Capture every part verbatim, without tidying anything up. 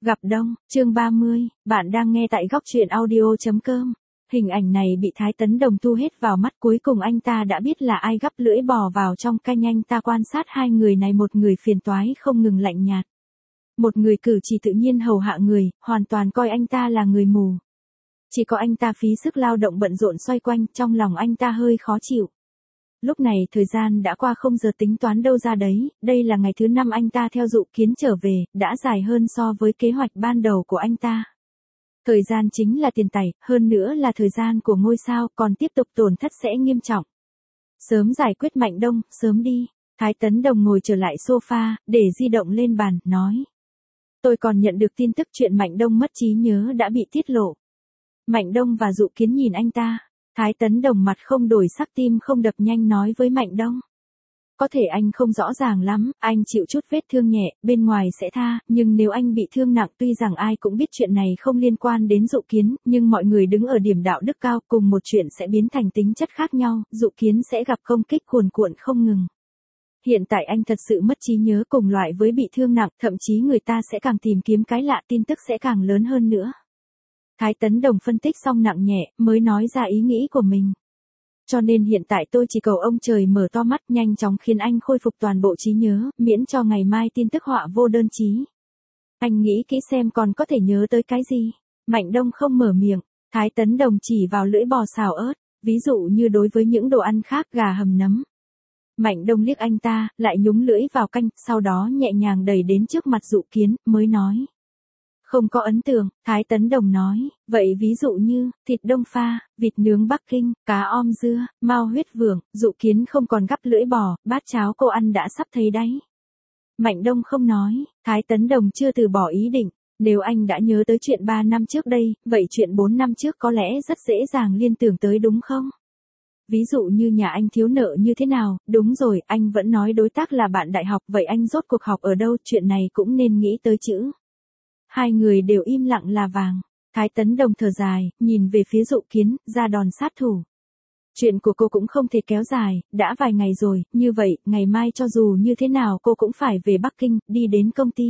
Gặp Đông, chương ba mươi, bạn đang nghe tại góc truyện audio.com. Hình ảnh này bị Thái Tấn Đồng thu hết vào mắt, cuối cùng anh ta đã biết là ai gắp lưỡi bò vào trong canh. Anh ta quan sát hai người này, một người phiền toái không ngừng lạnh nhạt. Một người cử chỉ tự nhiên hầu hạ người, hoàn toàn coi anh ta là người mù. Chỉ có anh ta phí sức lao động bận rộn xoay quanh, trong lòng anh ta hơi khó chịu. Lúc này thời gian đã qua không giờ tính toán đâu ra đấy, đây là ngày thứ năm anh ta theo Dụ Kiến trở về, đã dài hơn so với kế hoạch ban đầu của anh ta. Thời gian chính là tiền tài, hơn nữa là thời gian của ngôi sao, còn tiếp tục tổn thất sẽ nghiêm trọng. Sớm giải quyết Mạnh Đông, sớm đi. Thái Tấn Đồng ngồi trở lại sofa, để di động lên bàn, nói. Tôi còn nhận được tin tức chuyện Mạnh Đông mất trí nhớ đã bị tiết lộ. Mạnh Đông và Dụ Kiến nhìn anh ta. Thái Tấn Đồng mặt không đổi sắc, tim không đập nhanh, nói với Mạnh Đông. Có thể anh không rõ ràng lắm, anh chịu chút vết thương nhẹ, bên ngoài sẽ tha, nhưng nếu anh bị thương nặng, tuy rằng ai cũng biết chuyện này không liên quan đến Dụ Kiến, nhưng mọi người đứng ở điểm đạo đức cao, cùng một chuyện sẽ biến thành tính chất khác nhau, Dụ Kiến sẽ gặp công kích cuồn cuộn không ngừng. Hiện tại anh thật sự mất trí nhớ, cùng loại với bị thương nặng, thậm chí người ta sẽ càng tìm kiếm cái lạ, tin tức sẽ càng lớn hơn nữa. Thái Tấn Đồng phân tích xong nặng nhẹ, mới nói ra ý nghĩ của mình. Cho nên hiện tại tôi chỉ cầu ông trời mở to mắt, nhanh chóng khiến anh khôi phục toàn bộ trí nhớ, miễn cho ngày mai tin tức họa vô đơn chí. Anh nghĩ kỹ xem còn có thể nhớ tới cái gì. Mạnh Đông không mở miệng, Thái Tấn Đồng chỉ vào lưỡi bò xào ớt, ví dụ như đối với những đồ ăn khác, gà hầm nấm. Mạnh Đông liếc anh ta, lại nhúng lưỡi vào canh, sau đó nhẹ nhàng đẩy đến trước mặt Dụ Kiến, mới nói. Không có ấn tượng, Thái Tấn Đồng nói, vậy ví dụ như, thịt đông pha, vịt nướng Bắc Kinh, cá om dưa, mao huyết vượng. Dụ Kiến không còn gắp lưỡi bò, bát cháo cô ăn đã sắp thấy đáy. Mạnh Đông không nói, Thái Tấn Đồng chưa từ bỏ ý định, nếu anh đã nhớ tới chuyện ba năm trước đây, vậy chuyện bốn năm trước có lẽ rất dễ dàng liên tưởng tới đúng không? Ví dụ như nhà anh thiếu nợ như thế nào, đúng rồi, anh vẫn nói đối tác là bạn đại học, vậy anh rốt cuộc học ở đâu, chuyện này cũng nên nghĩ tới chứ. Hai người đều im lặng là vàng. Thái Tấn Đồng thở dài, nhìn về phía Dụ Kiến, ra đòn sát thủ. Chuyện của cô cũng không thể kéo dài, đã vài ngày rồi, như vậy, ngày mai cho dù như thế nào cô cũng phải về Bắc Kinh, đi đến công ty.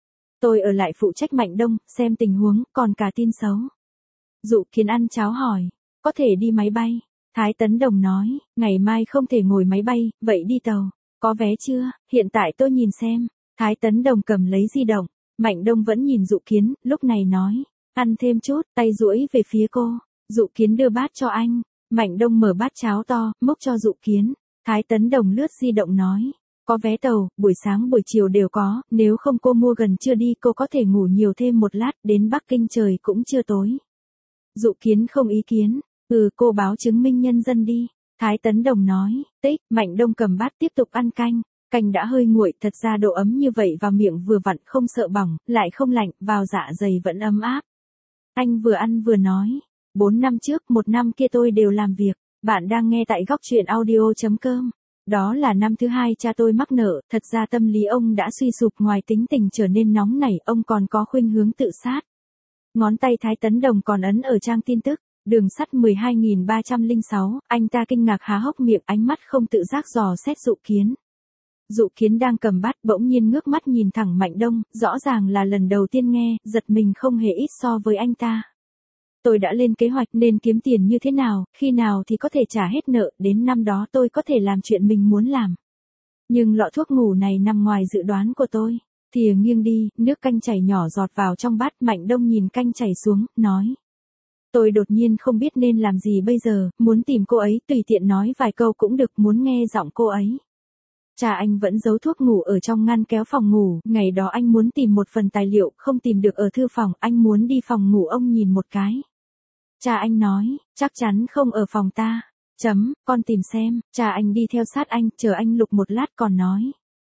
Tôi ở lại phụ trách Mạnh Đông, xem tình huống, còn cả tin xấu. Dụ Kiến ăn cháo hỏi, có thể đi máy bay. Thái Tấn Đồng nói, ngày mai không thể ngồi máy bay, vậy đi tàu. Có vé chưa? Hiện tại tôi nhìn xem. Thái Tấn Đồng cầm lấy di động. Mạnh Đông vẫn nhìn Dụ Kiến, lúc này nói, ăn thêm chút, tay duỗi về phía cô. Dụ Kiến đưa bát cho anh. Mạnh Đông mở bát cháo to, múc cho Dụ Kiến. Thái Tấn Đồng lướt di động nói, có vé tàu, buổi sáng buổi chiều đều có, nếu không cô mua gần trưa đi, cô có thể ngủ nhiều thêm một lát, đến Bắc Kinh trời cũng chưa tối. Dụ Kiến không ý kiến, ừ cô báo chứng minh nhân dân đi. Thái Tấn Đồng nói, tích. Mạnh Đông cầm bát tiếp tục ăn canh. Canh đã hơi nguội, thật ra độ ấm như vậy vào miệng vừa vặn, không sợ bỏng, lại không lạnh, vào dạ dày vẫn ấm áp. Anh vừa ăn vừa nói, bốn năm trước, một năm kia tôi đều làm việc. Bạn đang nghe tại góc truyện audio.com. Đó là năm thứ hai cha tôi mắc nợ, thật ra tâm lý ông đã suy sụp, ngoài tính tình trở nên nóng nảy, ông còn có khuynh hướng tự sát. Ngón tay Thái Tấn Đồng còn ấn ở trang tin tức. Đường sắt mười hai nghìn ba trăm lẻ sáu, anh ta kinh ngạc há hốc miệng, ánh mắt không tự giác dò xét Dụ Kiến. Dụ Kiến đang cầm bát bỗng nhiên ngước mắt nhìn thẳng Mạnh Đông, rõ ràng là lần đầu tiên nghe, giật mình không hề ít so với anh ta. Tôi đã lên kế hoạch nên kiếm tiền như thế nào, khi nào thì có thể trả hết nợ, đến năm đó tôi có thể làm chuyện mình muốn làm. Nhưng lọ thuốc ngủ này nằm ngoài dự đoán của tôi. Thìa nghiêng đi, nước canh chảy nhỏ giọt vào trong bát. Mạnh Đông nhìn canh chảy xuống, nói. Tôi đột nhiên không biết nên làm gì bây giờ, muốn tìm cô ấy, tùy tiện nói vài câu cũng được, muốn nghe giọng cô ấy. Cha anh vẫn giấu thuốc ngủ ở trong ngăn kéo phòng ngủ, ngày đó anh muốn tìm một phần tài liệu, không tìm được ở thư phòng, anh muốn đi phòng ngủ ông nhìn một cái. Cha anh nói, chắc chắn không ở phòng ta. Chấm, con tìm xem, cha anh đi theo sát anh, chờ anh lục một lát còn nói.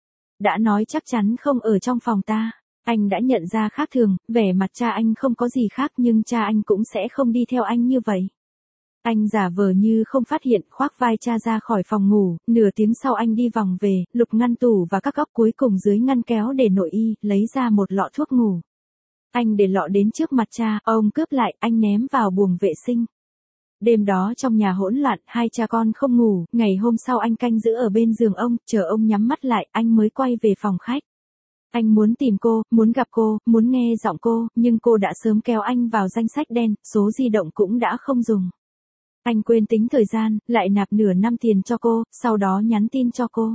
Đã nói chắc chắn không ở trong phòng ta. Anh đã nhận ra khác thường, vẻ mặt cha anh không có gì khác, nhưng cha anh cũng sẽ không đi theo anh như vậy. Anh giả vờ như không phát hiện, khoác vai cha ra khỏi phòng ngủ, nửa tiếng sau anh đi vòng về, lục ngăn tủ và các góc, cuối cùng dưới ngăn kéo để nội y, lấy ra một lọ thuốc ngủ. Anh để lọ đến trước mặt cha, ông cướp lại, anh ném vào buồng vệ sinh. Đêm đó trong nhà hỗn loạn, hai cha con không ngủ, ngày hôm sau anh canh giữ ở bên giường ông, chờ ông nhắm mắt lại, anh mới quay về phòng khách. Anh muốn tìm cô, muốn gặp cô, muốn nghe giọng cô, nhưng cô đã sớm kéo anh vào danh sách đen, số di động cũng đã không dùng. Anh quên tính thời gian, lại nạp nửa năm tiền cho cô, sau đó nhắn tin cho cô.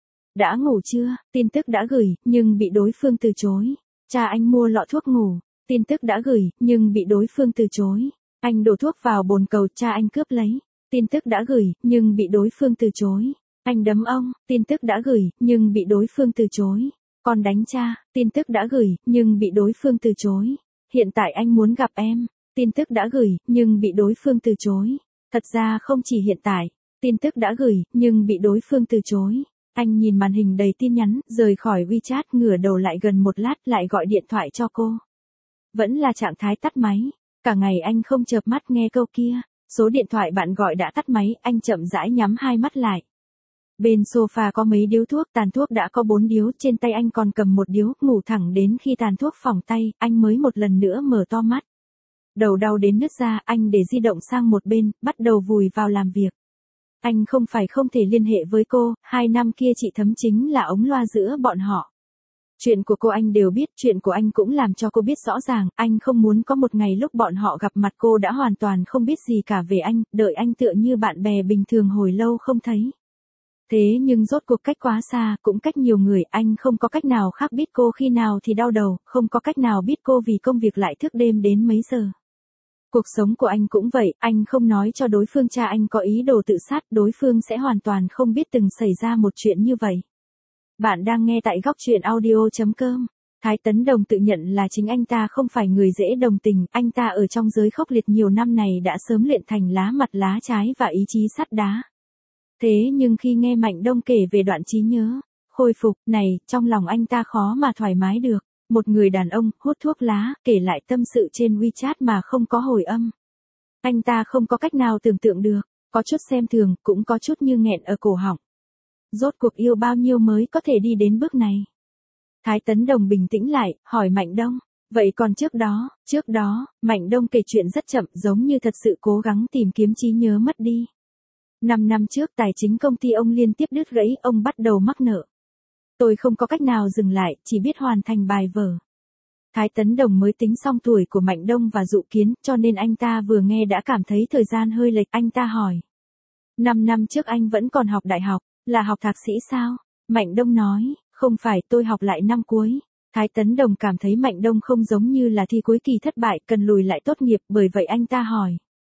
Đã ngủ chưa? Tin tức đã gửi, nhưng bị đối phương từ chối. Cha anh mua lọ thuốc ngủ. Tin tức đã gửi, nhưng bị đối phương từ chối. Anh đổ thuốc vào bồn cầu, cha anh cướp lấy. Tin tức đã gửi, nhưng bị đối phương từ chối. Anh đấm ông, tin tức đã gửi, nhưng bị đối phương từ chối. Con đánh cha, tin tức đã gửi, nhưng bị đối phương từ chối. Hiện tại anh muốn gặp em. Tin tức đã gửi, nhưng bị đối phương từ chối. Thật ra không chỉ hiện tại. Tin tức đã gửi, nhưng bị đối phương từ chối. Anh nhìn màn hình đầy tin nhắn, rời khỏi WeChat, ngửa đầu lại gần một lát, lại gọi điện thoại cho cô. Vẫn là trạng thái tắt máy. Cả ngày anh không chợp mắt nghe câu kia. Số điện thoại bạn gọi đã tắt máy, anh chậm rãi nhắm hai mắt lại. Bên sofa có mấy điếu thuốc, tàn thuốc đã có bốn điếu, trên tay anh còn cầm một điếu, ngủ thẳng đến khi tàn thuốc phỏng tay, anh mới một lần nữa mở to mắt. Đầu đau đến nứt ra, anh để di động sang một bên, bắt đầu vùi vào làm việc. Anh không phải không thể liên hệ với cô, hai năm kia chị Thấm chính là ống loa giữa bọn họ. Chuyện của cô anh đều biết, chuyện của anh cũng làm cho cô biết rõ ràng, anh không muốn có một ngày lúc bọn họ gặp mặt cô đã hoàn toàn không biết gì cả về anh, đợi anh tựa như bạn bè bình thường hồi lâu không thấy. Thế nhưng rốt cuộc cách quá xa, cũng cách nhiều người, anh không có cách nào khác biết cô khi nào thì đau đầu, không có cách nào biết cô vì công việc lại thức đêm đến mấy giờ. Cuộc sống của anh cũng vậy, anh không nói cho đối phương cha anh có ý đồ tự sát, đối phương sẽ hoàn toàn không biết từng xảy ra một chuyện như vậy. Bạn đang nghe tại góc truyện audio chấm com. Thái Tấn Đồng tự nhận là chính anh ta không phải người dễ đồng tình, anh ta ở trong giới khốc liệt nhiều năm này đã sớm luyện thành lá mặt lá trái và ý chí sắt đá. Thế nhưng khi nghe Mạnh Đông kể về đoạn trí nhớ, khôi phục này, trong lòng anh ta khó mà thoải mái được. Một người đàn ông, hút thuốc lá, kể lại tâm sự trên WeChat mà không có hồi âm. Anh ta không có cách nào tưởng tượng được, có chút xem thường, cũng có chút như nghẹn ở cổ họng. Rốt cuộc yêu bao nhiêu mới có thể đi đến bước này? Thái Tấn Đồng bình tĩnh lại, hỏi Mạnh Đông. Vậy còn trước đó, trước đó, Mạnh Đông kể chuyện rất chậm, giống như thật sự cố gắng tìm kiếm trí nhớ mất đi. Năm năm trước tài chính công ty ông liên tiếp đứt gãy, ông bắt đầu mắc nợ. Tôi không có cách nào dừng lại, chỉ biết hoàn thành bài vở. Thái Tấn Đồng mới tính xong tuổi của Mạnh Đông và Dụ Kiến, cho nên anh ta vừa nghe đã cảm thấy thời gian hơi lệch, anh ta hỏi. Năm năm trước anh vẫn còn học đại học, là học thạc sĩ sao? Mạnh Đông nói, không phải, tôi học lại năm cuối. Thái Tấn Đồng cảm thấy Mạnh Đông không giống như là thi cuối kỳ thất bại, cần lùi lại tốt nghiệp, bởi vậy anh ta hỏi.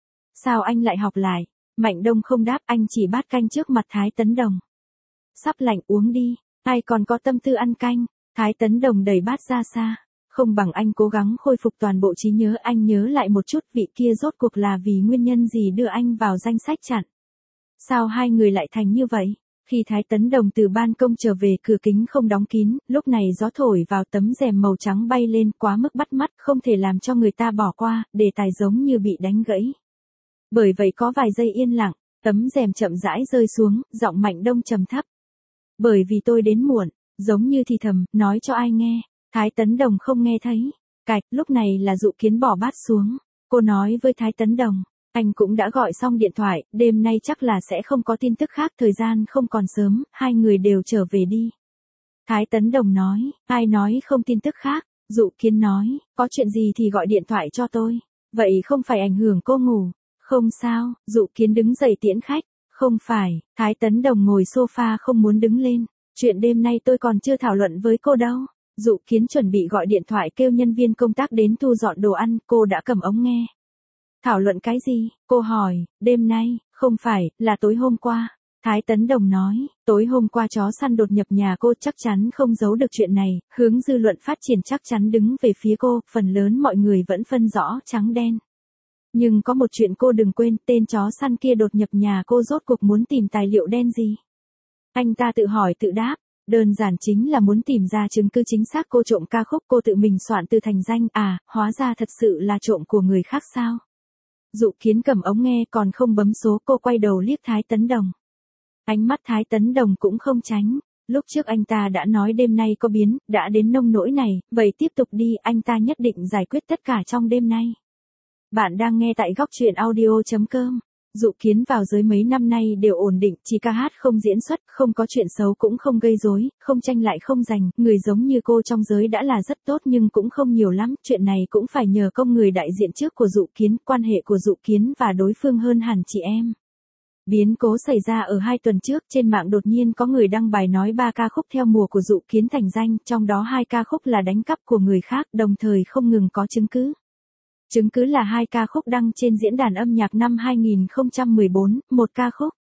Sao anh lại học lại? Mạnh Đông không đáp, anh chỉ bát canh trước mặt Thái Tấn Đồng. Sắp lạnh, uống đi. Ai còn có tâm tư ăn canh? Thái Tấn Đồng đẩy bát ra xa. Không bằng anh cố gắng khôi phục toàn bộ trí nhớ, anh nhớ lại một chút vị kia rốt cuộc là vì nguyên nhân gì đưa anh vào danh sách chặn. Sao hai người lại thành như vậy? Khi Thái Tấn Đồng từ ban công trở về, cửa kính không đóng kín, lúc này gió thổi vào, tấm rèm màu trắng bay lên, quá mức bắt mắt, không thể làm cho người ta bỏ qua, đề tài giống như bị đánh gãy. Bởi vậy có vài giây yên lặng, tấm rèm chậm rãi rơi xuống, giọng Mạnh Đông trầm thấp. Bởi vì tôi đến muộn, giống như thì thầm, nói cho ai nghe. Thái Tấn Đồng không nghe thấy. Cạch, lúc này là Dụ Kiến bỏ bát xuống. Cô nói với Thái Tấn Đồng, anh cũng đã gọi xong điện thoại, đêm nay chắc là sẽ không có tin tức khác, thời gian không còn sớm, hai người đều trở về đi. Thái Tấn Đồng nói, ai nói không tin tức khác? Dụ Kiến nói, có chuyện gì thì gọi điện thoại cho tôi. Vậy không phải ảnh hưởng cô ngủ. Không sao, Dụ Kiến đứng dậy tiễn khách. Không phải, Thái Tấn Đồng ngồi sofa không muốn đứng lên. Chuyện đêm nay tôi còn chưa thảo luận với cô đâu. Dụ Kiến chuẩn bị gọi điện thoại kêu nhân viên công tác đến thu dọn đồ ăn, cô đã cầm ống nghe. Thảo luận cái gì? Cô hỏi, đêm nay, không phải, là tối hôm qua. Thái Tấn Đồng nói, tối hôm qua chó săn đột nhập nhà cô, chắc chắn không giấu được chuyện này, hướng dư luận phát triển chắc chắn đứng về phía cô, phần lớn mọi người vẫn phân rõ trắng đen. Nhưng có một chuyện cô đừng quên, tên chó săn kia đột nhập nhà cô rốt cuộc muốn tìm tài liệu đen gì? Anh ta tự hỏi tự đáp, đơn giản chính là muốn tìm ra chứng cứ chính xác cô trộm ca khúc cô tự mình soạn từ thành danh, à, hóa ra thật sự là trộm của người khác sao? Dụ Kiến cầm ống nghe còn không bấm số, cô quay đầu liếc Thái Tấn Đồng. Ánh mắt Thái Tấn Đồng cũng không tránh, lúc trước anh ta đã nói đêm nay có biến, đã đến nông nỗi này, vậy tiếp tục đi, anh ta nhất định giải quyết tất cả trong đêm nay. Bạn đang nghe tại góc truyện audio chấm com. Dụ Kiến vào giới mấy năm nay đều ổn định, chỉ ca hát không diễn xuất, không có chuyện xấu cũng không gây rối, không tranh lại không giành, người giống như cô trong giới đã là rất tốt nhưng cũng không nhiều lắm, chuyện này cũng phải nhờ công người đại diện trước của Dụ Kiến, quan hệ của Dụ Kiến và đối phương hơn hẳn chị em. Biến cố xảy ra ở hai tuần trước, trên mạng đột nhiên có người đăng bài nói ba ca khúc theo mùa của Dụ Kiến thành danh, trong đó hai ca khúc là đánh cắp của người khác, đồng thời không ngừng có chứng cứ. Chứng cứ là hai ca khúc đăng trên diễn đàn âm nhạc năm hai nghìn không trăm mười bốn, một ca khúc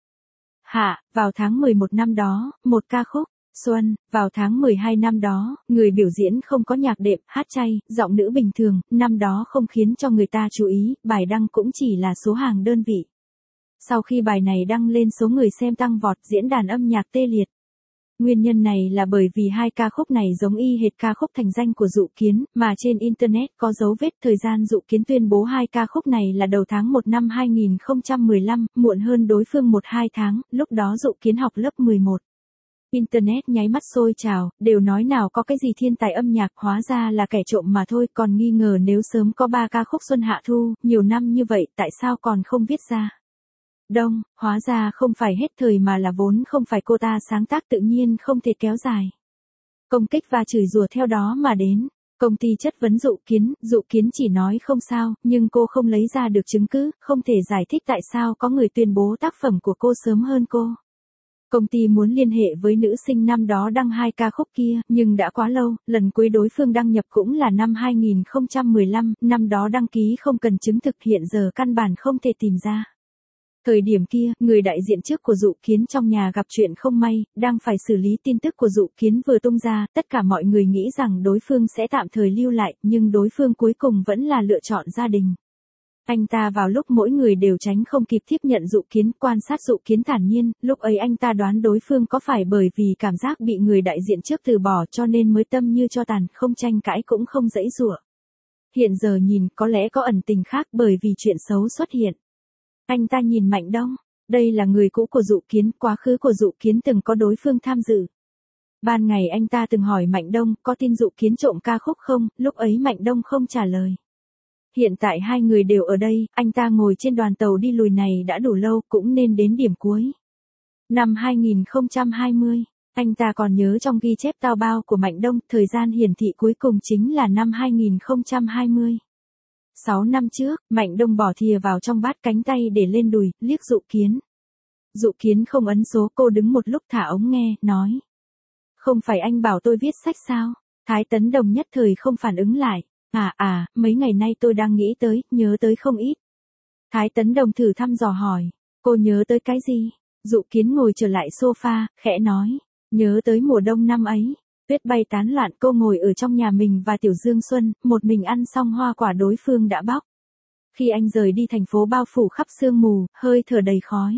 Hạ, vào tháng mười một năm đó, một ca khúc Xuân, vào tháng mười hai năm đó, người biểu diễn không có nhạc đệm, hát chay, giọng nữ bình thường, năm đó không khiến cho người ta chú ý, bài đăng cũng chỉ là số hàng đơn vị. Sau khi bài này đăng lên số người xem tăng vọt, diễn đàn âm nhạc tê liệt. Nguyên nhân này là bởi vì hai ca khúc này giống y hệt ca khúc thành danh của Dụ Kiến, mà trên Internet có dấu vết thời gian Dụ Kiến tuyên bố hai ca khúc này là đầu tháng một năm hai nghìn không trăm mười lăm, muộn hơn đối phương một hai tháng, lúc đó Dụ Kiến học lớp mười một. Internet nháy mắt sôi trào, đều nói nào có cái gì thiên tài âm nhạc, hóa ra là kẻ trộm mà thôi, còn nghi ngờ nếu sớm có ba ca khúc Xuân Hạ Thu, nhiều năm như vậy tại sao còn không viết ra. Đông, hóa ra không phải hết thời mà là vốn không phải cô ta sáng tác tự nhiên không thể kéo dài. Công kích và chửi rủa theo đó mà đến. Công ty chất vấn Dụ Kiến, Dụ Kiến chỉ nói không sao, nhưng cô không lấy ra được chứng cứ, không thể giải thích tại sao có người tuyên bố tác phẩm của cô sớm hơn cô. Công ty muốn liên hệ với nữ sinh năm đó đăng hai ca khúc kia, nhưng đã quá lâu, lần cuối đối phương đăng nhập cũng là năm hai nghìn không trăm mười lăm, năm đó đăng ký không cần chứng thực, hiện giờ căn bản không thể tìm ra. Thời điểm kia, người đại diện trước của Dụ Kiến trong nhà gặp chuyện không may, đang phải xử lý tin tức của Dụ Kiến vừa tung ra, tất cả mọi người nghĩ rằng đối phương sẽ tạm thời lưu lại, nhưng đối phương cuối cùng vẫn là lựa chọn gia đình. Anh ta vào lúc mỗi người đều tránh không kịp tiếp nhận Dụ Kiến, quan sát Dụ Kiến thản nhiên, lúc ấy anh ta đoán đối phương có phải bởi vì cảm giác bị người đại diện trước từ bỏ cho nên mới tâm như tro tàn, không tranh cãi cũng không giãy giụa. Hiện giờ nhìn, có lẽ có ẩn tình khác bởi vì chuyện xấu xuất hiện. Anh ta nhìn Mạnh Đông, đây là người cũ của Dụ Kiến, quá khứ của Dụ Kiến từng có đối phương tham dự. Ban ngày anh ta từng hỏi Mạnh Đông, có tin Dụ Kiến trộm ca khúc không, lúc ấy Mạnh Đông không trả lời. Hiện tại hai người đều ở đây, anh ta ngồi trên đoàn tàu đi lùi này đã đủ lâu, cũng nên đến điểm cuối. Năm hai nghìn không trăm hai mươi, anh ta còn nhớ trong ghi chép tao bao của Mạnh Đông, thời gian hiển thị cuối cùng chính là năm hai nghìn không trăm hai mươi. Sáu năm trước, Mạnh Đông bỏ thìa vào trong bát, cánh tay để lên đùi, liếc Dụ Kiến. Dụ Kiến không ấn số, cô đứng một lúc thả ống nghe, nói. Không phải anh bảo tôi viết sách sao? Thái Tấn Đồng nhất thời không phản ứng lại. À à, mấy ngày nay tôi đang nghĩ tới, nhớ tới không ít. Thái Tấn Đồng thử thăm dò hỏi. Cô nhớ tới cái gì? Dụ Kiến ngồi trở lại sofa, khẽ nói. Nhớ tới mùa đông năm ấy. Tuyết bay tán loạn, cô ngồi ở trong nhà mình và Tiểu Dương Xuân, một mình ăn xong hoa quả đối phương đã bóc. Khi anh rời đi, thành phố bao phủ khắp sương mù, hơi thở đầy khói.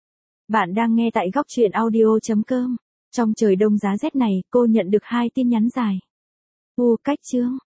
Bạn đang nghe tại góc truyện audio chấm com. Trong trời đông giá rét này, cô nhận được hai tin nhắn dài. U cách chương.